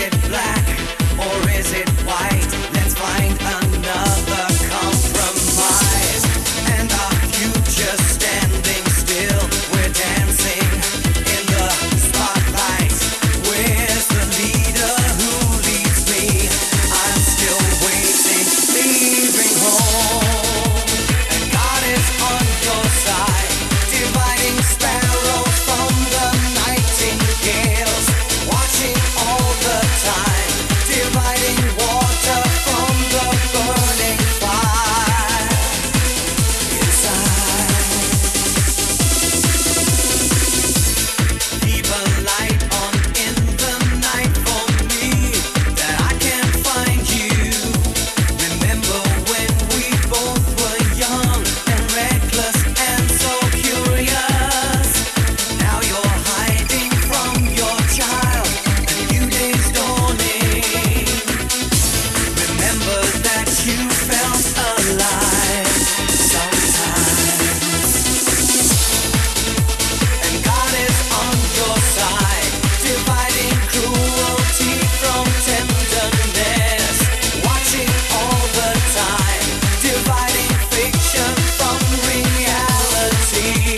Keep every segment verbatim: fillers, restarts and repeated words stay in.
it black or is it white? Let's find another compromise. And our future standing still. We're dancing in the spotlight. Where's the leader who leads me? I'm still waiting, leaving home. And God is on your side, dividing sparrows from the nightingales, watching all the time, dividing water from the burning fire inside. Keep a light on in the night for me, that I can find you. Remember when we both were young and reckless and so curious. Now you're hiding from your child, and new day's dawning. Remember that you felt alive sometimes. And God is on your side, dividing cruelty from tenderness, watching all the time, dividing fiction from reality.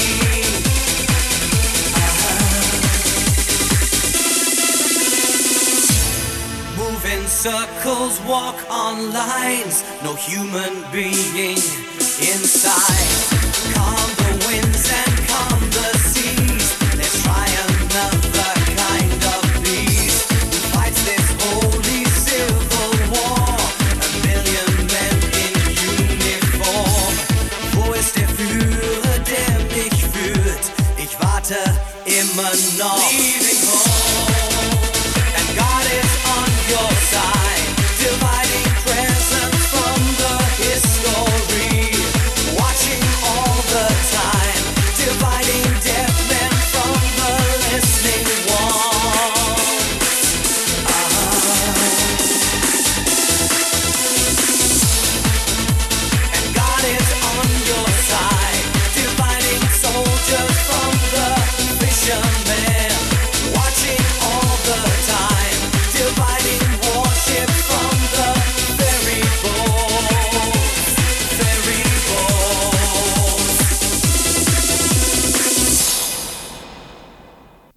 Move in circles, walk on lines, no human being inside. Calm